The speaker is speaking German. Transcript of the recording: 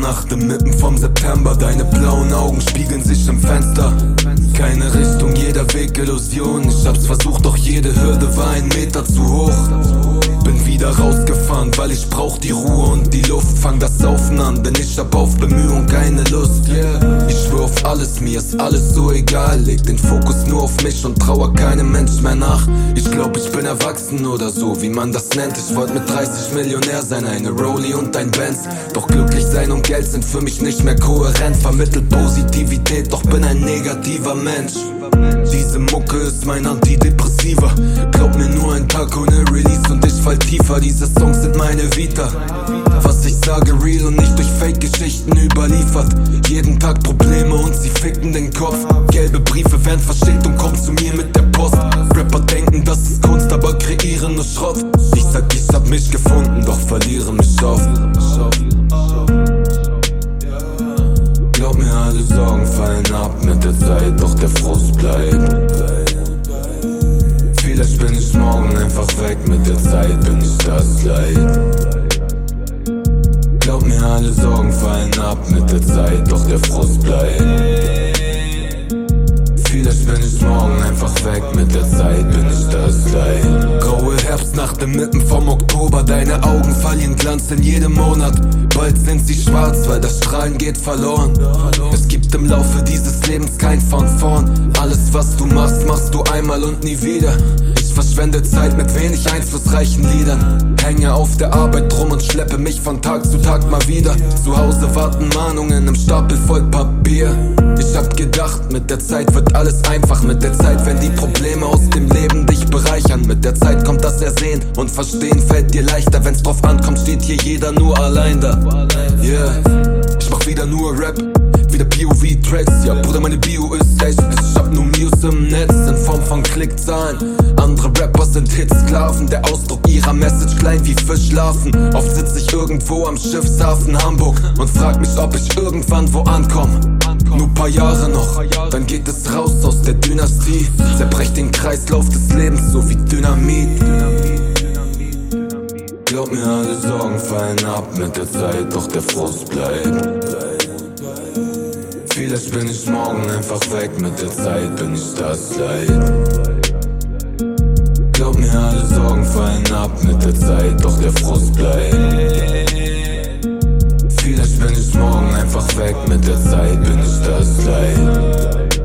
Sommernacht inmitten vom September. Deine blauen Augen spiegeln sich im Fenster. Keine Richtung, jeder Weg Illusion. Ich hab's versucht, doch jede Hürde war 1 Meter zu hoch. Bin wieder rausgefahren, weil ich brauch die Ruhe und die Luft. Fang das Saufen an, denn ich hab auf Bemühung keine Lust. Ich schwör auf alles, mir ist alles so egal. Leg den Fokus nur auf mich und trauer keinem Mensch mehr nach. Ich glaub, ich bin erwachsen oder so, wie man das nennt. Ich wollt mit 30 Millionär sein, eine Rollie und ein Benz. Doch glücklich sein und Geld sind für mich nicht mehr kohärent. Vermittelt Positivität, doch bin ein negativer Mensch. Diese Mucke ist mein Antidepressiva. Glaub mir, nur ein Tag ohne Release und ich fall tiefer. Diese Songs sind meine Vita. Was ich sage real und nicht durch Fake-Geschichten überliefert. Jeden Tag Probleme und sie ficken den Kopf. Gelbe Briefe werden verschickt und kommen zu mir mit der Post. Rapper denken, das ist Kunst, aber kreieren nur Schrott. Ich sag, ich hab mich gefunden, doch verliere mich oft. Glaub mir, alle Sorgen fallen ab mit der Zeit, doch der Frust bleibt. Vielleicht bin ich morgen einfach weg, mit der Zeit bin ich das Leid. Glaub mir, alle Sorgen fallen ab mit der Zeit, doch der Frust bleibt. Vielleicht bin ich morgen einfach weg, mit der Zeit bin ich das Leid. Graue Herbstnacht inmitten vom Oktober, deine Augen verlieren Glanz in jedem Monat. Bald sind sie schwarz, weil das Strahlen geht verloren. Es gibt im Laufe dieses Lebens kein von vorn. Alles was du machst, machst du einmal und nie wieder. Ich verschwende Zeit mit wenig einflussreichen Liedern. Hänge auf der Arbeit rum und schleppe mich von Tag zu Tag mal wieder. Zu Hause warten Mahnungen im Stapel voll Papier. Ich hab gedacht, mit der Zeit wird alles einfach. Mit der Zeit, wenn die Probleme aus dem Leben dich bereichern. Mit der Zeit kommt das Ersehen und Verstehen fällt dir leichter. Wenn's drauf ankommt, steht hier jeder nur allein da. Yeah, ich mach wieder nur Rap, wieder POV-Tracks. Ja, Bruder, meine Bio ist echt. Ich hab nur News im Netz in Form von Klickzahlen. Andere Rapper sind Hitsklaven. Der Ausdruck ihrer Message klein wie Fischlarven. Oft sitz ich irgendwo am Schiffshafen Hamburg und frag mich, ob ich irgendwann wo ankomm. Nur paar Jahre noch, dann geht es raus aus der Dynastie. Zerbrecht den Kreislauf des Lebens, so wie Dynamit. Glaub mir, alle Sorgen fallen ab mit der Zeit, doch der Frust bleibt. Vielleicht bin ich morgen einfach weg, mit der Zeit bin ich das Leid. Glaub mir, alle Sorgen fallen ab mit der Zeit, doch der Frust bleibt. Vielleicht bin ich morgen einfach weg, mit der Zeit bin ich das Leid.